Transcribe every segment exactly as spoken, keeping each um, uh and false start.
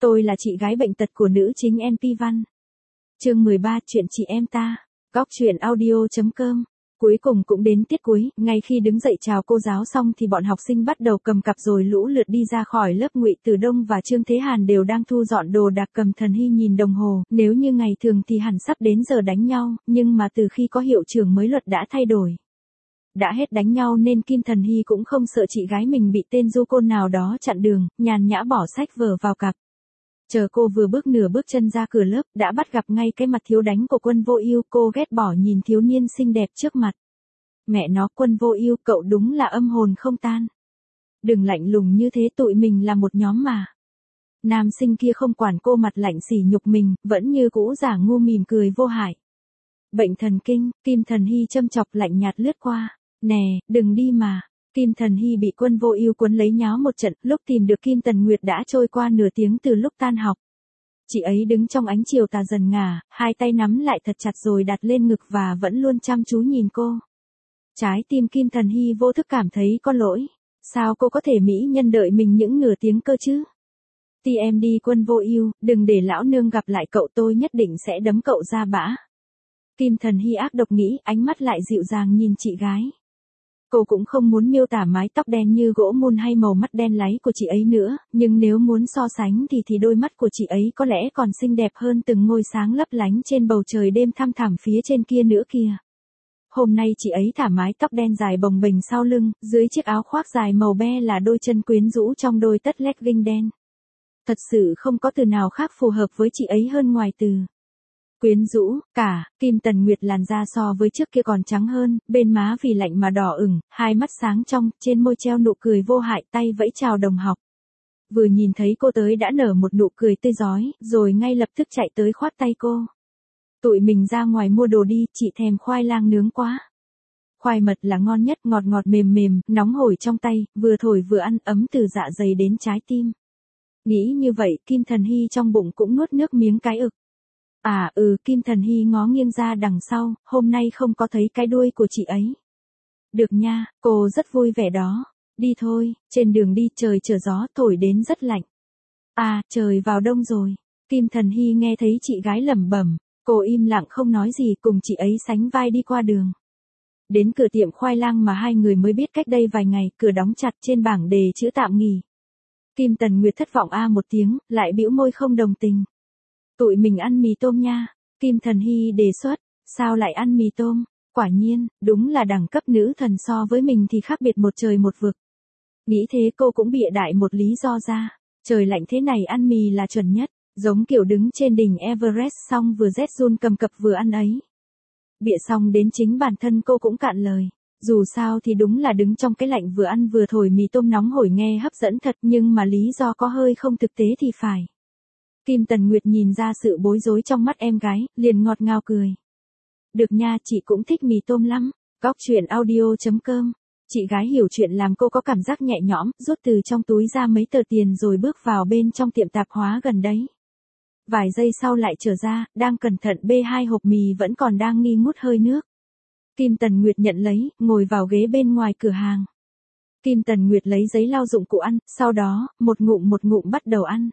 Tôi là chị gái bệnh tật của nữ chính en pê Văn. Chương mười ba, chuyện chị em ta. Góc truyện audio.com. Cuối cùng cũng đến tiết cuối, ngay khi đứng dậy chào cô giáo xong thì bọn học sinh bắt đầu cầm cặp rồi lũ lượt đi ra khỏi lớp. Ngụy Tử Đông và Trương Thế Hàn đều đang thu dọn đồ đạc. Cầm Thần Hy nhìn đồng hồ, nếu như ngày thường thì hẳn sắp đến giờ đánh nhau, nhưng mà từ khi có hiệu trưởng mới luật đã thay đổi. Đã hết đánh nhau nên Kim Thần Hy cũng không sợ chị gái mình bị tên du côn nào đó chặn đường, nhàn nhã bỏ sách vở vào cặp. Chờ cô vừa bước nửa bước chân ra cửa lớp, đã bắt gặp ngay cái mặt thiếu đánh của Quân Vô Ưu. Cô ghét bỏ nhìn thiếu niên xinh đẹp trước mặt. Mẹ nó, Quân Vô Ưu, cậu đúng là âm hồn không tan. Đừng lạnh lùng như thế, tụi mình là một nhóm mà. Nam sinh kia không quản cô mặt lạnh sỉ nhục mình, vẫn như cũ giả ngu mỉm cười vô hại. Bệnh thần kinh, Kim Thần Hy châm chọc lạnh nhạt lướt qua. Nè, đừng đi mà. Kim Thần Hy bị Quân Vô Ưu quấn lấy nháo một trận. Lúc tìm được Kim Tần Nguyệt đã trôi qua nửa tiếng từ lúc tan học. Chị ấy đứng trong ánh chiều tà dần ngả, hai tay nắm lại thật chặt rồi đặt lên ngực và vẫn luôn chăm chú nhìn cô. Trái tim Kim Thần Hy vô thức cảm thấy có lỗi. Sao cô có thể mỹ nhân đợi mình những nửa tiếng cơ chứ? Ti em đi Quân Vô Ưu, đừng để lão nương gặp lại cậu, tôi nhất định sẽ đấm cậu ra bã. Kim Thần Hy ác độc nghĩ, ánh mắt lại dịu dàng nhìn chị gái. Cô cũng không muốn miêu tả mái tóc đen như gỗ mun hay màu mắt đen láy của chị ấy nữa, nhưng nếu muốn so sánh thì thì đôi mắt của chị ấy có lẽ còn xinh đẹp hơn từng ngôi sáng lấp lánh trên bầu trời đêm thăm thẳm phía trên kia nữa kìa. Hôm nay chị ấy thả mái tóc đen dài bồng bềnh sau lưng, dưới chiếc áo khoác dài màu be là đôi chân quyến rũ trong đôi tất legging đen. Thật sự không có từ nào khác phù hợp với chị ấy hơn ngoài từ quyến rũ. Cả, Kim Tần Nguyệt làn da so với trước kia còn trắng hơn, bên má vì lạnh mà đỏ ửng, hai mắt sáng trong, trên môi treo nụ cười vô hại, tay vẫy chào đồng học. Vừa nhìn thấy cô tới đã nở một nụ cười tươi rói, rồi ngay lập tức chạy tới khoát tay cô. Tụi mình ra ngoài mua đồ đi, chị thèm khoai lang nướng quá. Khoai mật là ngon nhất, ngọt ngọt mềm mềm, nóng hổi trong tay, vừa thổi vừa ăn, ấm từ dạ dày đến trái tim. Nghĩ như vậy, Kim Thần Hy trong bụng cũng nuốt nước miếng cái ực. À ừ, Kim Thần Hy ngó nghiêng ra đằng sau, hôm nay không có thấy cái đuôi của chị ấy. Được nha, cô rất vui vẻ đó. Đi thôi, trên đường đi trời trở gió thổi đến rất lạnh. À, trời vào đông rồi. Kim Thần Hy nghe thấy chị gái lẩm bẩm, cô im lặng không nói gì, cùng chị ấy sánh vai đi qua đường. Đến cửa tiệm khoai lang mà hai người mới biết cách đây vài ngày, cửa đóng chặt, trên bảng đề chữ tạm nghỉ. Kim Tần Nguyệt thất vọng a một tiếng, lại bĩu môi không đồng tình. Tụi mình ăn mì tôm nha. Kim Thần Hy đề xuất, sao lại ăn mì tôm? Quả nhiên, đúng là đẳng cấp nữ thần so với mình thì khác biệt một trời một vực. Nghĩ thế cô cũng bịa đại một lý do ra. Trời lạnh thế này ăn mì là chuẩn nhất, giống kiểu đứng trên đỉnh Everest xong vừa rét run cầm cập vừa ăn ấy. Bịa xong đến chính bản thân cô cũng cạn lời. Dù sao thì đúng là đứng trong cái lạnh vừa ăn vừa thổi mì tôm nóng hổi nghe hấp dẫn thật, nhưng mà lý do có hơi không thực tế thì phải. Kim Tần Nguyệt nhìn ra sự bối rối trong mắt em gái, liền ngọt ngào cười. Được nha, chị cũng thích mì tôm lắm. Góc truyện audio.com. Chị gái hiểu chuyện làm cô có cảm giác nhẹ nhõm, rút từ trong túi ra mấy tờ tiền rồi bước vào bên trong tiệm tạp hóa gần đấy. Vài giây sau lại trở ra, đang cẩn thận bê hai hộp mì vẫn còn đang nghi ngút hơi nước. Kim Tần Nguyệt nhận lấy, ngồi vào ghế bên ngoài cửa hàng. Kim Tần Nguyệt lấy giấy lau dụng cụ ăn, sau đó, một ngụm một ngụm bắt đầu ăn.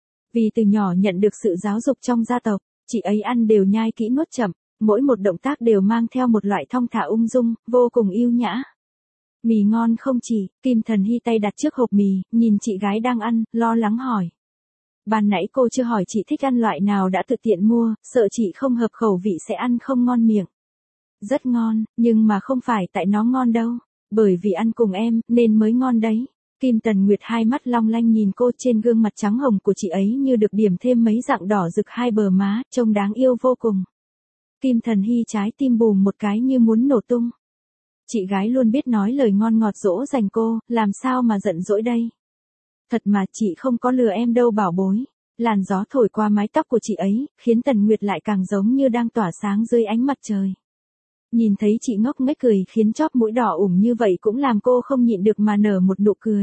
Vì từ nhỏ nhận được sự giáo dục trong gia tộc, chị ấy ăn đều nhai kỹ nuốt chậm, mỗi một động tác đều mang theo một loại thong thả ung dung, vô cùng yêu nhã. Mì ngon không chị? Kim Thần Hy tay đặt trước hộp mì, nhìn chị gái đang ăn, lo lắng hỏi. Ban nãy cô chưa hỏi chị thích ăn loại nào đã tự tiện mua, sợ chị không hợp khẩu vị sẽ ăn không ngon miệng. Rất ngon, nhưng mà không phải tại nó ngon đâu, bởi vì ăn cùng em, nên mới ngon đấy. Kim Tần Nguyệt hai mắt long lanh nhìn cô, trên gương mặt trắng hồng của chị ấy như được điểm thêm mấy dạng đỏ rực hai bờ má, trông đáng yêu vô cùng. Kim Thần Hy trái tim bùm một cái như muốn nổ tung. Chị gái luôn biết nói lời ngon ngọt dỗ dành cô, làm sao mà giận dỗi đây. Thật mà chị không có lừa em đâu bảo bối. Làn gió thổi qua mái tóc của chị ấy, khiến Tần Nguyệt lại càng giống như đang tỏa sáng dưới ánh mặt trời. Nhìn thấy chị ngốc nghếch cười khiến chóp mũi đỏ ửng như vậy cũng làm cô không nhịn được mà nở một nụ cười.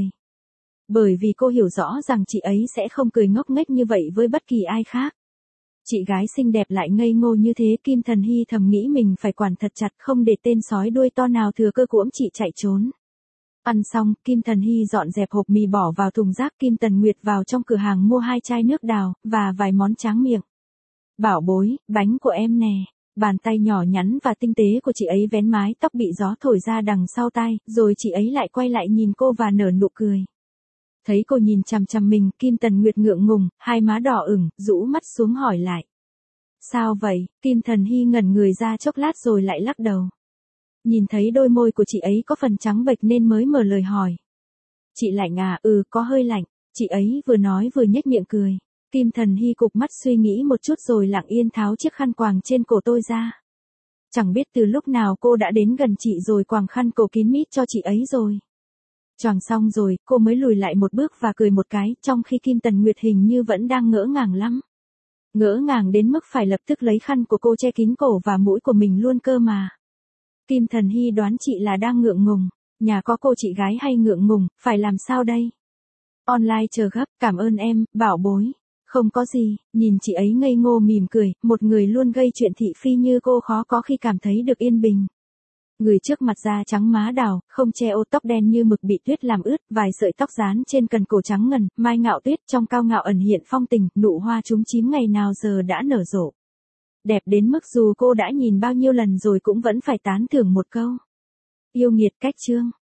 Bởi vì cô hiểu rõ rằng chị ấy sẽ không cười ngốc nghếch như vậy với bất kỳ ai khác. Chị gái xinh đẹp lại ngây ngô như thế, Kim Thần Hy thầm nghĩ mình phải quản thật chặt không để tên sói đuôi to nào thừa cơ cuỗm chị chạy trốn. Ăn xong, Kim Thần Hy dọn dẹp hộp mì bỏ vào thùng rác. Kim Tần Nguyệt vào trong cửa hàng mua hai chai nước đào, và vài món tráng miệng. Bảo bối, bánh của em nè. Bàn tay nhỏ nhắn và tinh tế của chị ấy vén mái tóc bị gió thổi ra đằng sau tai, rồi chị ấy lại quay lại nhìn cô và nở nụ cười. Thấy cô nhìn chằm chằm mình, Kim Tần Nguyệt ngượng ngùng, hai má đỏ ửng, rũ mắt xuống hỏi lại. Sao vậy? Kim Thần Hy ngẩn người ra chốc lát rồi lại lắc đầu. Nhìn thấy đôi môi của chị ấy có phần trắng bệch nên mới mở lời hỏi. Chị lạnh à? Ừ, có hơi lạnh. Chị ấy vừa nói vừa nhếch miệng cười. Kim Thần Hy cụp mắt suy nghĩ một chút rồi lặng yên tháo chiếc khăn quàng trên cổ tôi ra. Chẳng biết từ lúc nào cô đã đến gần chị rồi quàng khăn cổ kín mít cho chị ấy rồi. Choàng xong rồi, cô mới lùi lại một bước và cười một cái, trong khi Kim Tần Nguyệt hình như vẫn đang ngỡ ngàng lắm. Ngỡ ngàng đến mức phải lập tức lấy khăn của cô che kín cổ và mũi của mình luôn cơ mà. Kim Thần Hy đoán chị là đang ngượng ngùng. Nhà có cô chị gái hay ngượng ngùng, phải làm sao đây? Online chờ gấp, cảm ơn em, bảo bối. Không có gì, nhìn chị ấy ngây ngô mỉm cười, một người luôn gây chuyện thị phi như cô khó có khi cảm thấy được yên bình. Người trước mặt da trắng má đào, không che ô tóc đen như mực bị tuyết làm ướt, vài sợi tóc dán trên cần cổ trắng ngần, mai ngạo tuyết trong cao ngạo ẩn hiện phong tình, nụ hoa chúm chím ngày nào giờ đã nở rộ. Đẹp đến mức dù cô đã nhìn bao nhiêu lần rồi cũng vẫn phải tán thưởng một câu. Yêu nghiệt cách chương.